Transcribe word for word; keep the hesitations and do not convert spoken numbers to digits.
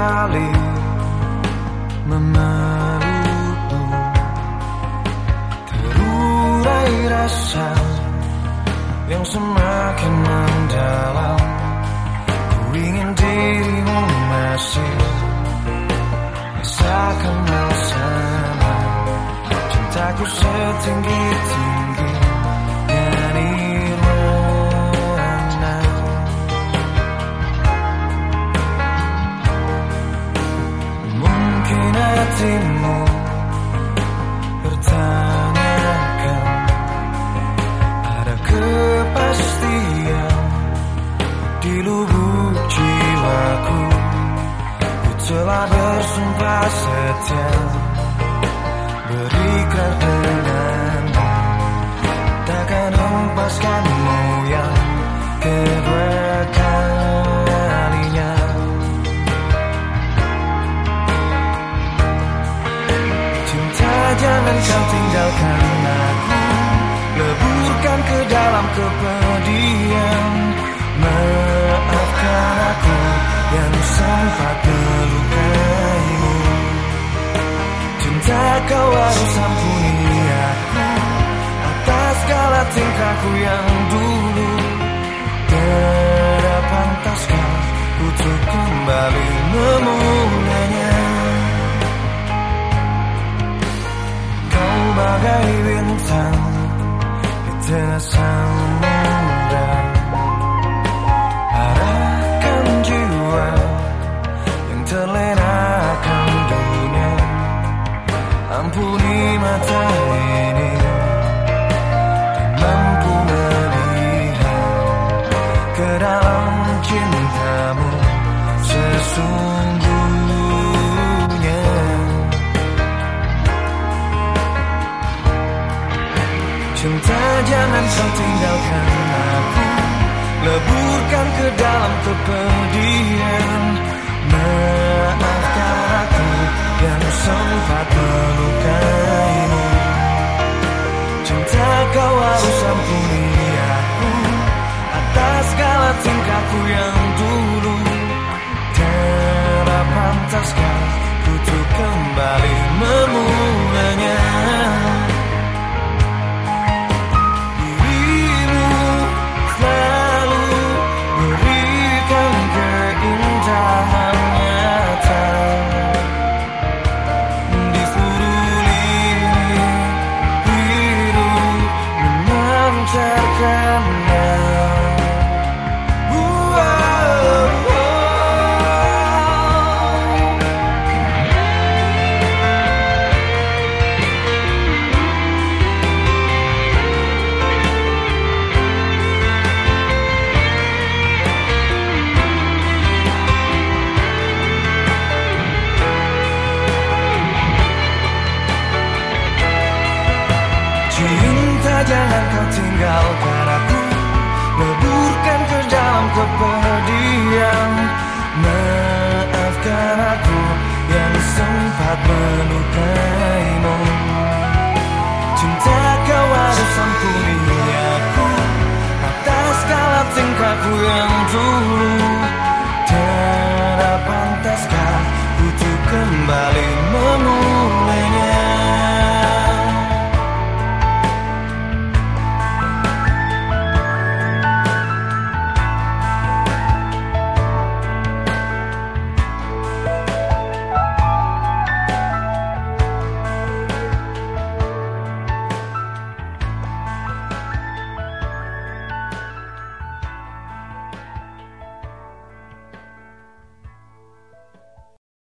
kembali memelukmu. Terurai rasa yang semakin mendalam. Ku ingin dirimu masih rasakan hal sama. Cintaku setinggi-tingginya nirwana. Mungkin hatimu bertanyakan, ada kepastian di lubuk jiwaku. Ku telah bersumpah setia, berikrar denganmu, takkan hempaskanmu yang kedua kalinya. Cinta, jangan kau tinggalkan aku, leburkan ke dalam kepedihan. Maafkan aku yang sempat melukaimu. Cinta, kau harus ampuni aku atas segala tingkahku yang dulu. Tidak pantaskah untuk kembali memulainya. Kau bagai bintang di tengah samudra, arahkan jiwa yang terlenakan dunia. Ampuni mata ini, tak mampu melihat ke dalam cintamu sesungguhnya. Cinta, jangan kau tinggalkan aku, leburkan ke dalam kepedihan. Maafkan aku yang sempat melukaimu. Cinta, kau harus ampuni aku atas segala tingkahku yang dulu. Tidak pantaskah untuk kembali memulainya. Cinta, jangan kau tinggalkan aku, leburkan ke dalam kepedihan. Maafkan aku yang sempat melukaimu. Cinta, kau harus ampuni aku atas segala tingkahku yang dulu.